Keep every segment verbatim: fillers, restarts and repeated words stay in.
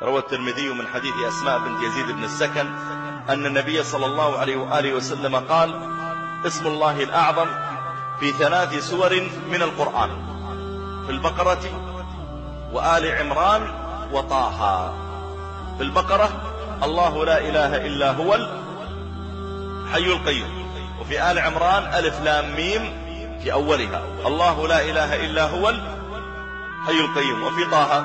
روى الترمذي من حديث أسماء بنت يزيد بن السكن أن النبي صلى الله عليه وآله وسلم قال: اسم الله الأعظم في ثلاث سور من القرآن، في البقرة وآل عمران وطه. في البقرة: الله لا إله إلا هو الحي القيوم. وفي آل عمران: ألف لام ميم في أولها، الله لا إله إلا هو الحي القيوم. وفي طه: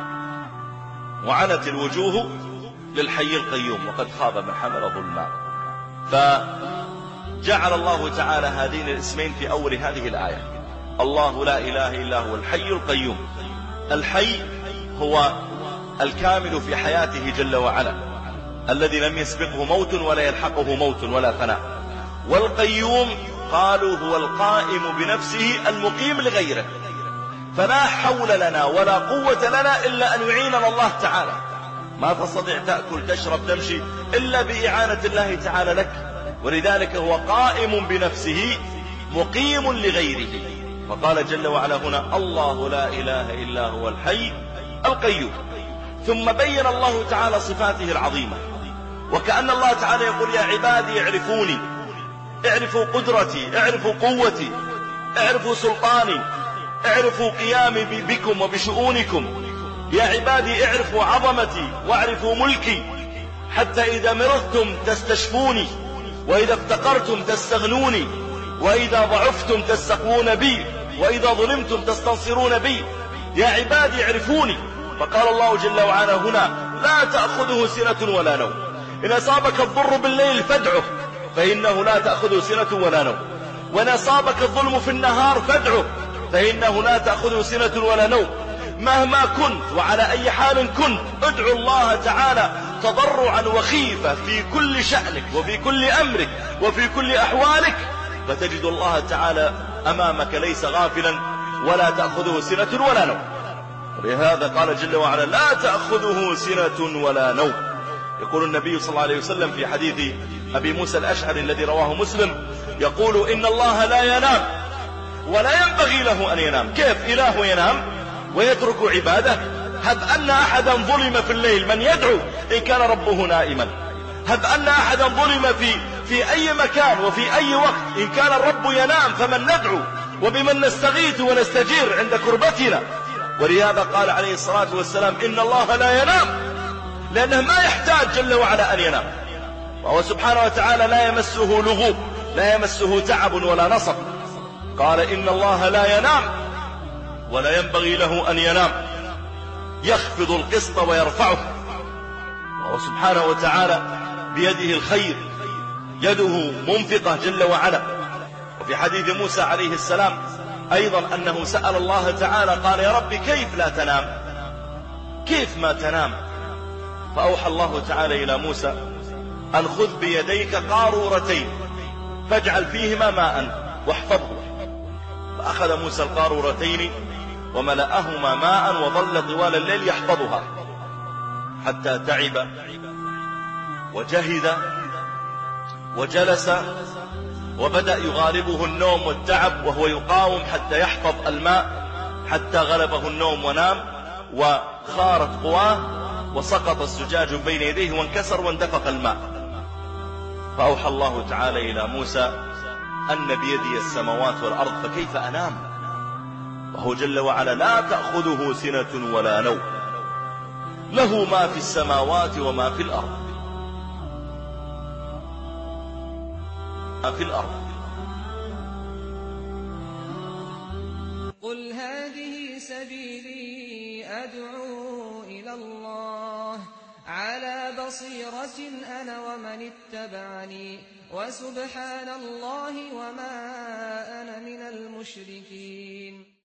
وعنت الوجوه للحي القيوم وقد خاب من حمل ظلما. فجعل الله تعالى هذين الاسمين في أول هذه الآية: الله لا إله إلا هو الحي القيوم. الحي هو الكامل في حياته جل وعلا، الذي لم يسبقه موت ولا يلحقه موت ولا فناء. والقيوم قالوا هو القائم بنفسه المقيم لغيره، فلا حول لنا ولا قوة لنا إلا أن يعيننا الله تعالى. ما تستطيع تأكل تشرب تمشي إلا بإعانة الله تعالى لك، ولذلك هو قائم بنفسه مقيم لغيره. فقال جل وعلا هنا: الله لا إله إلا هو الحي القيوم. ثم بين الله تعالى صفاته العظيمة، وكأن الله تعالى يقول: يا عبادي اعرفوني، اعرفوا قدرتي، اعرفوا قوتي، اعرفوا سلطاني، اعرفوا قيامي بكم وبشؤونكم. يا عبادي اعرفوا عظمتي واعرفوا ملكي، حتى إذا مرضتم تستشفوني، وإذا افتقرتم تستغنوني، وإذا ضعفتم تستقوون بي، وإذا ظلمتم تستنصرون بي. يا عبادي اعرفوني. فقال الله جل وعلا هنا: لا تأخذه سنة ولا نوم. إن أصابك الضر بالليل فادعه فإنه لا تأخذه سنة ولا نوم، وإن أصابك الظلم في النهار فادعه فإنه لا تأخذه سنة ولا نوم. مهما كنت وعلى أي حال كنت، ادعو الله تعالى تضرعا وخيفة في كل شأنك وفي كل أمرك وفي كل أحوالك، فتجد الله تعالى أمامك ليس غافلا، ولا تأخذه سنة ولا نوم. ولهذا قال جل وعلا: لا تأخذه سنة ولا نوم. يقول النبي صلى الله عليه وسلم في حديث أبي موسى الأشعري الذي رواه مسلم، يقول: إن الله لا ينام ولا ينبغي له أن ينام. كيف إله ينام ويترك عباده؟ هب أن أحدا ظلم في الليل، من يدعو إن كان ربه نائما؟ هب أن أحدا ظلم في, في أي مكان وفي أي وقت، إن كان الرب ينام فمن ندعو وبمن نستغيث ونستجير عند كربتنا؟ ولهذا قال عليه الصلاة والسلام: إن الله لا ينام، لأنه ما يحتاج جل وعلا أن ينام، وهو سبحانه وتعالى لا يمسه لغوب، لا يمسه تعب ولا نصب. قال: إن الله لا ينام ولا ينبغي له أن ينام، يخفض القسط ويرفعه، وهو سبحانه وتعالى بيده الخير، يده منفقة جل وعلا. وفي حديث موسى عليه السلام أيضا أنه سأل الله تعالى قال: يا رب كيف لا تنام؟ كيف ما تنام؟ فأوحى الله تعالى إلى موسى أن خذ بيديك قارورتين فاجعل فيهما ماء واحفظه. فأخذ موسى القارورتين وملأهما ماء وظل طوال الليل يحفظها حتى تعب وجهد وجلس، وبدأ يغالبه النوم والتعب، وهو يقاوم حتى يحفظ الماء، حتى غلبه النوم ونام وخارت قواه، وسقط الزجاج بين يديه وانكسر واندفق الماء. فأوحى الله تعالى إلى موسى: أن بيدي السماوات والأرض فكيف أنام؟ وهو جل وعلا لا تأخذه سنة ولا نوم، له ما في السماوات وما في الأرض. ما في الأرض. قل هذه سبيلي أدعو إلى الله على بصيرة أنا ومن اتبعني وسبحان الله وما أنا من المشركين.